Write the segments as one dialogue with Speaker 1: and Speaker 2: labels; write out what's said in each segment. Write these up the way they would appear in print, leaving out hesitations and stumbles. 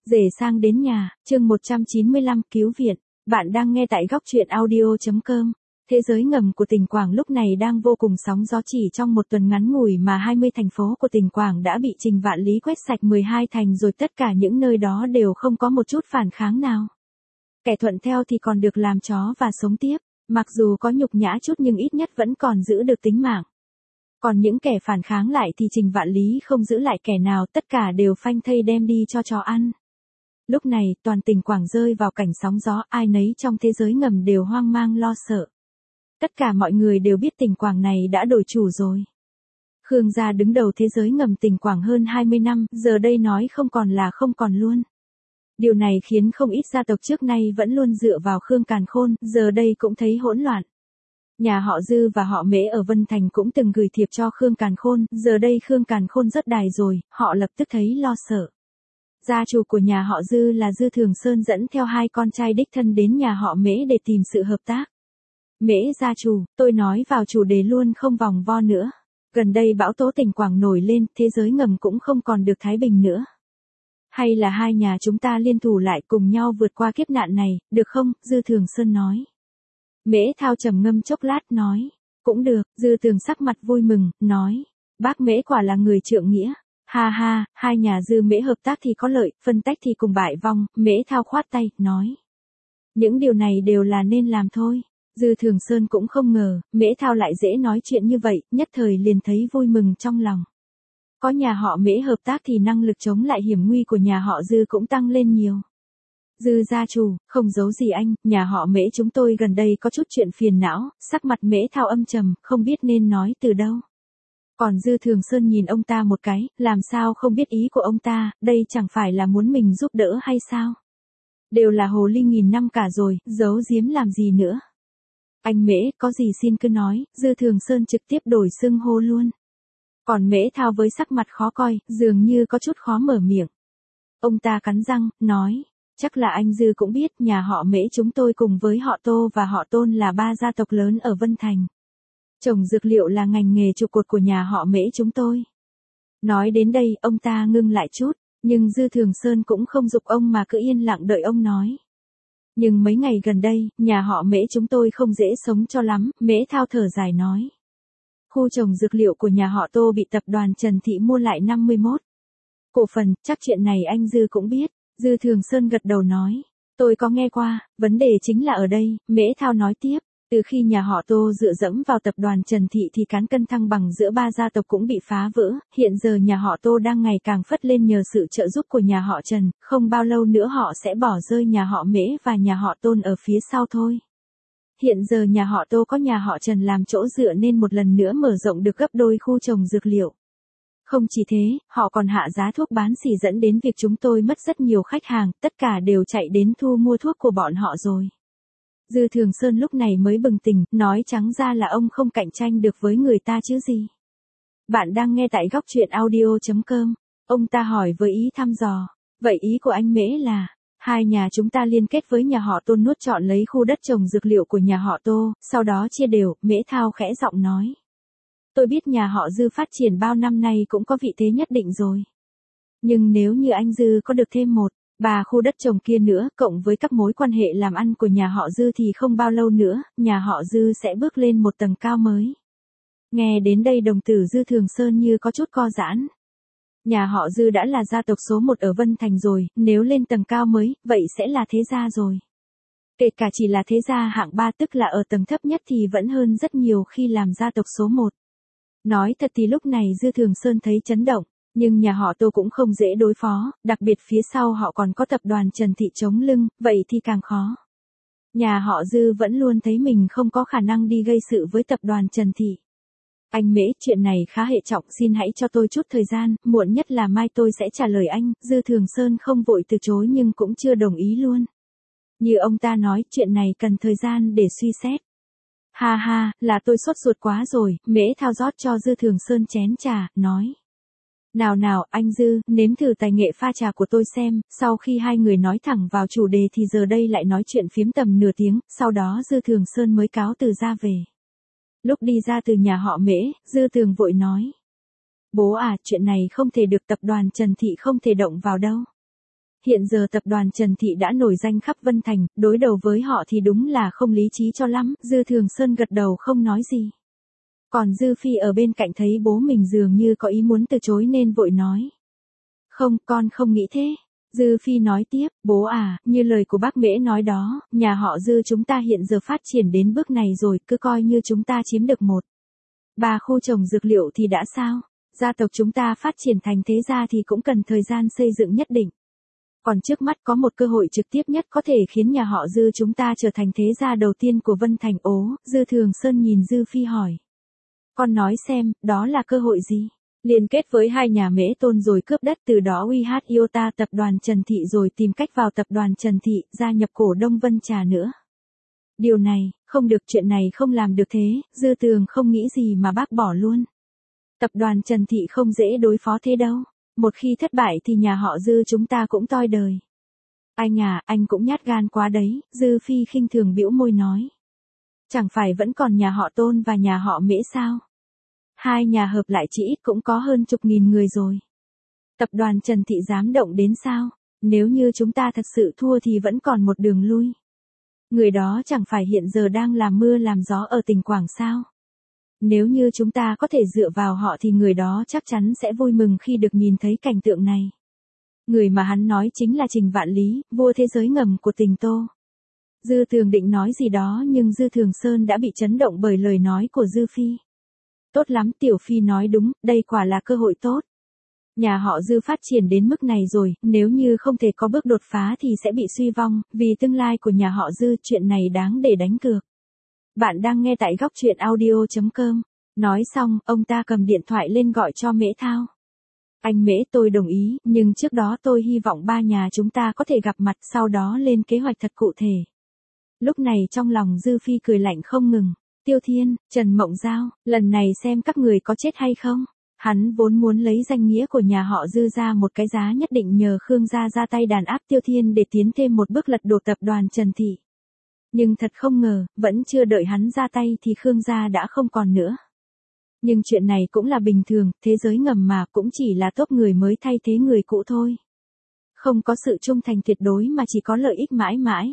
Speaker 1: Rể sang đến nhà, chương 195, cứu viện. Bạn đang nghe tại góc truyện audio.com. Thế giới ngầm của tỉnh Quảng lúc này đang vô cùng sóng gió, chỉ trong một tuần ngắn ngủi mà 20 thành phố của tỉnh Quảng đã bị Trình Vạn Lý quét sạch 12 thành rồi, tất cả những nơi đó đều không có một chút phản kháng nào. Kẻ thuận theo thì còn được làm chó và sống tiếp, mặc dù có nhục nhã chút nhưng ít nhất vẫn còn giữ được tính mạng. Còn những kẻ phản kháng lại thì Trình Vạn Lý không giữ lại kẻ nào, tất cả đều phanh thây đem đi cho chó ăn. Lúc này, toàn tỉnh Quảng rơi vào cảnh sóng gió, ai nấy trong thế giới ngầm đều hoang mang lo sợ. Tất cả mọi người đều biết tỉnh Quảng này đã đổi chủ rồi. Khương gia đứng đầu thế giới ngầm tỉnh Quảng hơn 20 năm, giờ đây nói không còn là không còn luôn. Điều này khiến không ít gia tộc trước nay vẫn luôn dựa vào Khương Càn Khôn, giờ đây cũng thấy hỗn loạn. Nhà họ Dư và họ Mễ ở Vân Thành cũng từng gửi thiệp cho Khương Càn Khôn, giờ đây Khương Càn Khôn rớt đài rồi, họ lập tức thấy lo sợ. Gia chủ của nhà họ Dư là Dư Thường Sơn dẫn theo hai con trai đích thân đến nhà họ Mễ để tìm sự hợp tác. Mễ gia chủ, tôi nói vào chủ đề luôn không vòng vo nữa. Gần đây bão tố tỉnh Quảng nổi lên, thế giới ngầm cũng không còn được thái bình nữa. Hay là hai nhà chúng ta liên thủ lại cùng nhau vượt qua kiếp nạn này, được không? Dư Thường Sơn nói. Mễ Thao trầm ngâm chốc lát nói. Cũng được, Dư Thường sắc mặt vui mừng, nói. Bác Mễ quả là người trượng nghĩa. Ha ha, hai nhà Dư Mễ hợp tác thì có lợi, phân tách thì cùng bại vong. Mễ Thao khoát tay, nói. Những điều này đều là nên làm thôi. Dư Thường Sơn cũng không ngờ, Mễ Thao lại dễ nói chuyện như vậy, nhất thời liền thấy vui mừng trong lòng. Có nhà họ Mễ hợp tác thì năng lực chống lại hiểm nguy của nhà họ Dư cũng tăng lên nhiều. Dư gia chủ, không giấu gì anh, nhà họ Mễ chúng tôi gần đây có chút chuyện phiền não, sắc mặt Mễ Thao âm trầm, không biết nên nói từ đâu. Còn Dư Thường Sơn nhìn ông ta một cái, làm sao không biết ý của ông ta, đây chẳng phải là muốn mình giúp đỡ hay sao? Đều là hồ ly nghìn năm cả rồi, giấu giếm làm gì nữa? Anh Mễ, có gì xin cứ nói, Dư Thường Sơn trực tiếp đổi xưng hô luôn. Còn Mễ Thao với sắc mặt khó coi, dường như có chút khó mở miệng. Ông ta cắn răng, nói, chắc là anh Dư cũng biết nhà họ Mễ chúng tôi cùng với họ Tô và họ Tôn là ba gia tộc lớn ở Vân Thành. Trồng dược liệu là ngành nghề trụ cột của nhà họ Mễ chúng tôi. Nói đến đây, ông ta ngưng lại chút, nhưng Dư Thường Sơn cũng không giục ông mà cứ yên lặng đợi ông nói. Nhưng mấy ngày gần đây, nhà họ Mễ chúng tôi không dễ sống cho lắm, Mễ Thao thở dài nói. Khu trồng dược liệu của nhà họ Tô bị tập đoàn Trần Thị mua lại 51 cổ phần, chắc chuyện này anh Dư cũng biết. Dư Thường Sơn gật đầu nói. Tôi có nghe qua, vấn đề chính là ở đây, Mễ Thao nói tiếp. Từ khi nhà họ Tô dựa dẫm vào tập đoàn Trần Thị thì cán cân thăng bằng giữa ba gia tộc cũng bị phá vỡ, hiện giờ nhà họ Tô đang ngày càng phất lên nhờ sự trợ giúp của nhà họ Trần, không bao lâu nữa họ sẽ bỏ rơi nhà họ Mễ và nhà họ Tôn ở phía sau thôi. Hiện giờ nhà họ Tô có nhà họ Trần làm chỗ dựa nên một lần nữa mở rộng được gấp đôi khu trồng dược liệu. Không chỉ thế, họ còn hạ giá thuốc bán xỉ dẫn đến việc chúng tôi mất rất nhiều khách hàng, tất cả đều chạy đến thu mua thuốc của bọn họ rồi. Dư Thường Sơn lúc này mới bừng tỉnh, nói trắng ra là ông không cạnh tranh được với người ta chứ gì. Bạn đang nghe tại góc truyện audio.com. Ông ta hỏi với ý thăm dò. Vậy ý của anh Mễ là, hai nhà chúng ta liên kết với nhà họ Tôn nuốt trọn lấy khu đất trồng dược liệu của nhà họ Tô, sau đó chia đều, Mễ Thao khẽ giọng nói. Tôi biết nhà họ Dư phát triển bao năm nay cũng có vị thế nhất định rồi. Nhưng nếu như anh Dư có được thêm 1-3 khu đất trồng kia nữa, cộng với các mối quan hệ làm ăn của nhà họ Dư thì không bao lâu nữa, nhà họ Dư sẽ bước lên một tầng cao mới. Nghe đến đây đồng tử Dư Thường Sơn như có chút co giãn. Nhà họ Dư đã là gia tộc số 1 ở Vân Thành rồi, nếu lên tầng cao mới, vậy sẽ là thế gia rồi. Kể cả chỉ là thế gia hạng 3 tức là ở tầng thấp nhất thì vẫn hơn rất nhiều khi làm gia tộc số 1. Nói thật thì lúc này Dư Thường Sơn thấy chấn động, nhưng nhà họ Tô cũng không dễ đối phó, đặc biệt phía sau họ còn có tập đoàn Trần Thị chống lưng, vậy thì càng khó. Nhà họ Dư vẫn luôn thấy mình không có khả năng đi gây sự với tập đoàn Trần Thị. Anh Mễ, chuyện này khá hệ trọng, xin hãy cho tôi chút thời gian, muộn nhất là mai tôi sẽ trả lời anh. Dư Thường Sơn không vội từ chối nhưng cũng chưa đồng ý luôn. Như ông ta nói, chuyện này cần thời gian để suy xét. Ha ha, là tôi sốt ruột quá rồi, Mễ Thao rót cho Dư Thường Sơn chén trà, nói. Nào nào, anh Dư, nếm thử tài nghệ pha trà của tôi xem. Sau khi hai người nói thẳng vào chủ đề thì giờ đây lại nói chuyện phiếm tầm nửa tiếng, sau đó Dư Thường Sơn mới cáo từ ra về. Lúc đi ra từ nhà họ Mễ, Dư Thường vội nói. Bố à, chuyện này không thể được, tập đoàn Trần Thị không thể động vào đâu. Hiện giờ tập đoàn Trần Thị đã nổi danh khắp Vân Thành, đối đầu với họ thì đúng là không lý trí cho lắm, Dư Thường Sơn gật đầu không nói gì. Còn Dư Phi ở bên cạnh thấy bố mình dường như có ý muốn từ chối nên vội nói. Không, con không nghĩ thế. Dư Phi nói tiếp, bố à, như lời của bác Mễ nói đó, nhà họ Dư chúng ta hiện giờ phát triển đến bước này rồi, cứ coi như chúng ta chiếm được 1/3 khu trồng dược liệu thì đã sao? Gia tộc chúng ta phát triển thành thế gia thì cũng cần thời gian xây dựng nhất định. Còn trước mắt có một cơ hội trực tiếp nhất có thể khiến nhà họ Dư chúng ta trở thành thế gia đầu tiên của Vân Thành. Ố, Dư Thường Sơn nhìn Dư Phi hỏi. Con nói xem, đó là cơ hội gì? Liên kết với hai nhà Mễ Tôn rồi cướp đất, từ đó uy hát Iota tập đoàn Trần Thị rồi tìm cách vào tập đoàn Trần Thị, gia nhập cổ đông Vân Trà nữa. Điều này, không được, chuyện này không làm được thế, Dư Tường không nghĩ gì mà bác bỏ luôn. Tập đoàn Trần Thị không dễ đối phó thế đâu. Một khi thất bại thì nhà họ Dư chúng ta cũng toi đời. Anh à, anh cũng nhát gan quá đấy, Dư Phi khinh thường bĩu môi nói. Chẳng phải vẫn còn nhà họ Tôn và nhà họ Mễ sao? Hai nhà hợp lại chỉ ít cũng có hơn chục nghìn người rồi. Tập đoàn Trần Thị dám động đến sao? Nếu như chúng ta thật sự thua thì vẫn còn một đường lui. Người đó chẳng phải hiện giờ đang làm mưa làm gió ở tỉnh Quảng sao? Nếu như chúng ta có thể dựa vào họ thì người đó chắc chắn sẽ vui mừng khi được nhìn thấy cảnh tượng này. Người mà hắn nói chính là Trình Vạn Lý, vua thế giới ngầm của Tình Tô. Dư Tường định nói gì đó nhưng Dư Thường Sơn đã bị chấn động bởi lời nói của Dư Phi. Tốt lắm, Tiểu Phi nói đúng, đây quả là cơ hội tốt. Nhà họ Dư phát triển đến mức này rồi, nếu như không thể có bước đột phá thì sẽ bị suy vong, vì tương lai của nhà họ Dư, chuyện này đáng để đánh cược. Bạn đang nghe tại góc truyện audio.com. Nói xong, ông ta cầm điện thoại lên gọi cho Mễ Thao. Anh Mễ, tôi đồng ý, nhưng trước đó tôi hy vọng ba nhà chúng ta có thể gặp mặt, sau đó lên kế hoạch thật cụ thể. Lúc này trong lòng Dư Phi cười lạnh không ngừng. Tiêu Thiên, Trần Mộng Giao, lần này xem các người có chết hay không. Hắn vốn muốn lấy danh nghĩa của nhà họ Dư ra một cái giá nhất định nhờ Khương gia ra tay đàn áp Tiêu Thiên để tiến thêm một bước lật đổ tập đoàn Trần Thị. Nhưng thật không ngờ, vẫn chưa đợi hắn ra tay thì Khương gia đã không còn nữa. Nhưng chuyện này cũng là bình thường, thế giới ngầm mà, cũng chỉ là top người mới thay thế người cũ thôi. Không có sự trung thành tuyệt đối mà chỉ có lợi ích mãi mãi.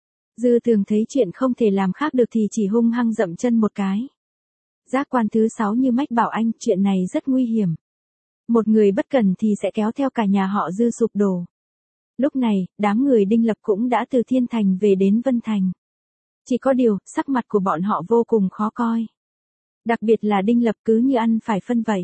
Speaker 1: Dư Tường thấy chuyện không thể làm khác được thì chỉ hung hăng dậm chân một cái. Giác quan thứ 6 như mách bảo anh, chuyện này rất nguy hiểm. Một người bất cẩn thì sẽ kéo theo cả nhà họ Dư sụp đổ. Lúc này, đám người Đinh Lập cũng đã từ Thiên Thành về đến Vân Thành. Chỉ có điều, sắc mặt của bọn họ vô cùng khó coi. Đặc biệt là Đinh Lập cứ như ăn phải phân vậy.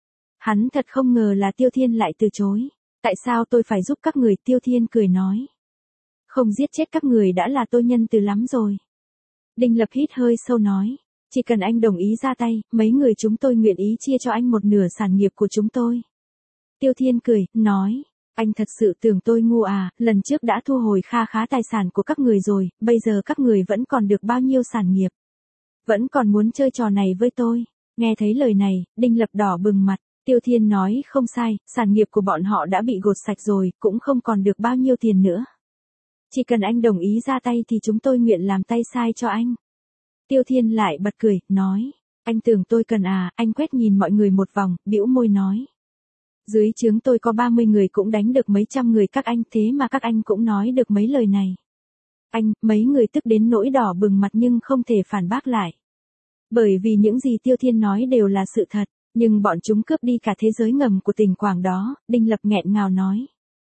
Speaker 1: Hắn thật không ngờ là Tiêu Thiên lại từ chối. Tại sao tôi phải giúp các người? Tiêu Thiên cười nói. Không giết chết các người đã là tôi nhân từ lắm rồi. Đinh Lập hít hơi sâu nói. Chỉ cần anh đồng ý ra tay, mấy người chúng tôi nguyện ý chia cho anh một nửa sản nghiệp của chúng tôi. Tiêu Thiên cười, nói. Anh thật sự tưởng tôi ngu à, lần trước đã thu hồi kha khá tài sản của các người rồi, bây giờ các người vẫn còn được bao nhiêu sản nghiệp. Vẫn còn muốn chơi trò này với tôi. Nghe thấy lời này, Đinh Lập đỏ bừng mặt. Tiêu Thiên nói không sai, sản nghiệp của bọn họ đã bị gột sạch rồi, cũng không còn được bao nhiêu tiền nữa. Chỉ cần anh đồng ý ra tay thì chúng tôi nguyện làm tay sai cho anh. Tiêu Thiên lại bật cười, nói. Anh tưởng tôi cần à, anh quét nhìn mọi người một vòng, bĩu môi nói. Dưới trướng tôi có 30 người cũng đánh được mấy trăm người các anh, thế mà các anh cũng nói được mấy lời này. Anh, mấy người tức đến nỗi đỏ bừng mặt nhưng không thể phản bác lại. Bởi vì những gì Tiêu Thiên nói đều là sự thật, nhưng bọn chúng cướp đi cả thế giới ngầm của tỉnh Quảng đó, Đinh Lập nghẹn ngào nói.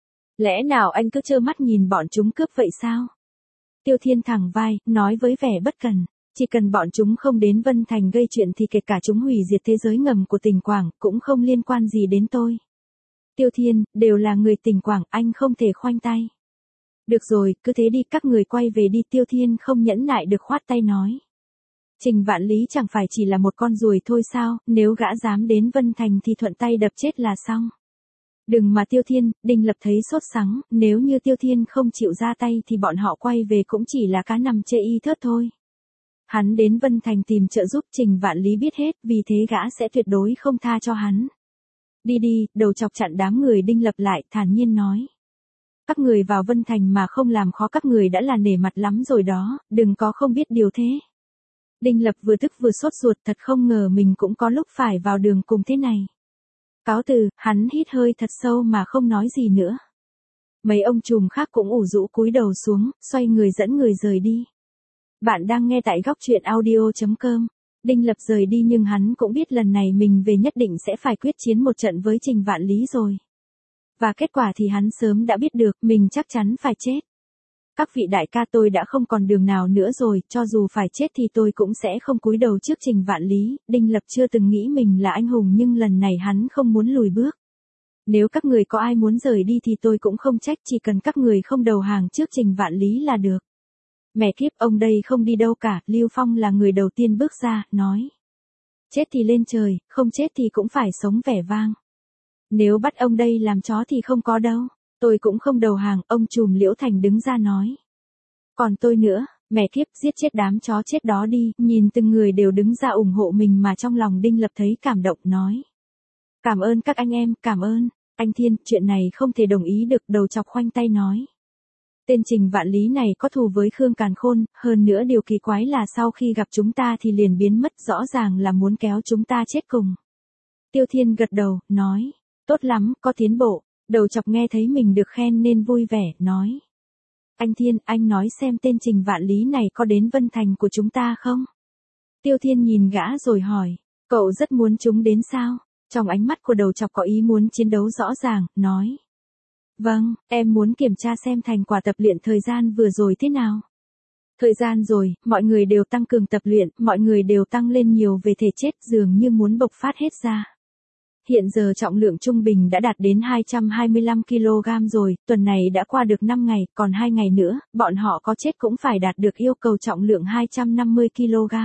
Speaker 1: Lẽ nào anh cứ trơ mắt nhìn bọn chúng cướp vậy sao? Tiêu Thiên thẳng vai, nói với vẻ bất cần. Chỉ cần bọn chúng không đến Vân Thành gây chuyện thì kể cả chúng hủy diệt thế giới ngầm của tỉnh Quảng, cũng không liên quan gì đến tôi. Tiêu Thiên, đều là người tỉnh Quảng, anh không thể khoanh tay. Được rồi, cứ thế đi, các người quay về đi. Tiêu Thiên không nhẫn nại được khoát tay nói. Trình Vạn Lý chẳng phải chỉ là một con ruồi thôi sao, nếu gã dám đến Vân Thành thì thuận tay đập chết là xong. Đừng mà Tiêu Thiên, Đinh Lập thấy sốt sắng, nếu như Tiêu Thiên không chịu ra tay thì bọn họ quay về cũng chỉ là cá nằm chê y thớt thôi. Hắn đến Vân Thành tìm trợ giúp, Trình Vạn Lý biết hết, vì thế gã sẽ tuyệt đối không tha cho hắn. Đi đi, đầu chọc chặn đám người Đinh Lập lại, thản nhiên nói. Các người vào Vân Thành mà không làm khó các người đã là nể mặt lắm rồi đó, đừng có không biết điều thế. Đinh Lập vừa tức vừa sốt ruột, thật không ngờ mình cũng có lúc phải vào đường cùng thế này. Cáo từ, hắn hít hơi thật sâu mà không nói gì nữa. Mấy ông trùm khác cũng ủ rũ cúi đầu xuống, xoay người dẫn người rời đi. Bạn đang nghe tại góc truyện audio.com. Đinh Lập rời đi nhưng hắn cũng biết lần này mình về nhất định sẽ phải quyết chiến một trận với Trình Vạn Lý rồi. Và kết quả thì hắn sớm đã biết được, mình chắc chắn phải chết. Các vị đại ca, tôi đã không còn đường nào nữa rồi, cho dù phải chết thì tôi cũng sẽ không cúi đầu trước Trình Vạn Lý. Đinh Lập chưa từng nghĩ mình là anh hùng nhưng lần này hắn không muốn lùi bước. Nếu các người có ai muốn rời đi thì tôi cũng không trách, chỉ cần các người không đầu hàng trước Trình Vạn Lý là được. Mẹ kiếp, ông đây không đi đâu cả, Lưu Phong là người đầu tiên bước ra, nói. Chết thì lên trời, không chết thì cũng phải sống vẻ vang. Nếu bắt ông đây làm chó thì không có đâu, tôi cũng không đầu hàng, ông trùm Liễu Thành đứng ra nói. Còn tôi nữa, mẹ kiếp, giết chết đám chó chết đó đi, nhìn từng người đều đứng ra ủng hộ mình mà trong lòng Đinh Lập thấy cảm động, nói. Cảm ơn các anh em, cảm ơn. Anh Thiên, chuyện này không thể đồng ý được, đầu chọc khoanh tay nói. Tên Trình Vạn Lý này có thù với Khương Càn Khôn, hơn nữa điều kỳ quái là sau khi gặp chúng ta thì liền biến mất, rõ ràng là muốn kéo chúng ta chết cùng. Tiêu Thiên gật đầu, nói. Tốt lắm, có tiến bộ. Đầu chọc nghe thấy mình được khen nên vui vẻ, nói. Anh Thiên, anh nói xem tên Trình Vạn Lý này có đến Vân Thành của chúng ta không? Tiêu Thiên nhìn gã rồi hỏi. Cậu rất muốn chúng đến sao? Trong ánh mắt của đầu chọc có ý muốn chiến đấu rõ ràng, nói. Vâng, em muốn kiểm tra xem thành quả tập luyện thời gian vừa rồi thế nào. Thời gian rồi, mọi người đều tăng cường tập luyện, mọi người đều tăng lên nhiều về thể chất, dường như muốn bộc phát hết ra. Hiện giờ trọng lượng trung bình đã đạt đến 225 kg rồi, tuần này đã qua được 5 ngày, còn 2 ngày nữa, bọn họ có chết cũng phải đạt được yêu cầu trọng lượng 250 kg.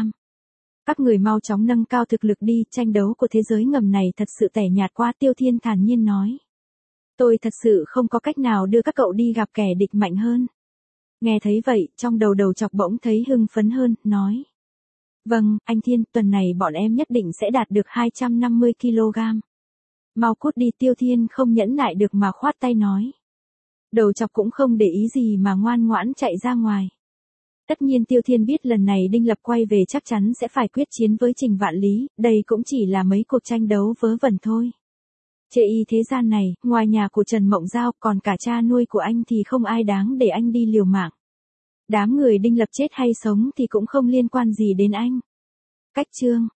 Speaker 1: Các người mau chóng nâng cao thực lực đi, tranh đấu của thế giới ngầm này thật sự tẻ nhạt quá, Tiêu Thiên thản nhiên nói. Tôi thật sự không có cách nào đưa các cậu đi gặp kẻ địch mạnh hơn. Nghe thấy vậy, trong đầu chọc bỗng thấy hưng phấn hơn, nói. Vâng, anh Thiên, tuần này bọn em nhất định sẽ đạt được 250 kg. Mau cút đi, Tiêu Thiên không nhẫn nại được mà khoát tay nói. Đầu chọc cũng không để ý gì mà ngoan ngoãn chạy ra ngoài. Tất nhiên Tiêu Thiên biết lần này Đinh Lập quay về chắc chắn sẽ phải quyết chiến với Trình Vạn Lý, đây cũng chỉ là mấy cuộc tranh đấu vớ vẩn thôi. Chê y thế gian này, ngoài nhà của Trần Mộng Giao còn cả cha nuôi của anh thì không ai đáng để anh đi liều mạng. Đám người Đinh Lập chết hay sống thì cũng không liên quan gì đến anh. Cách chương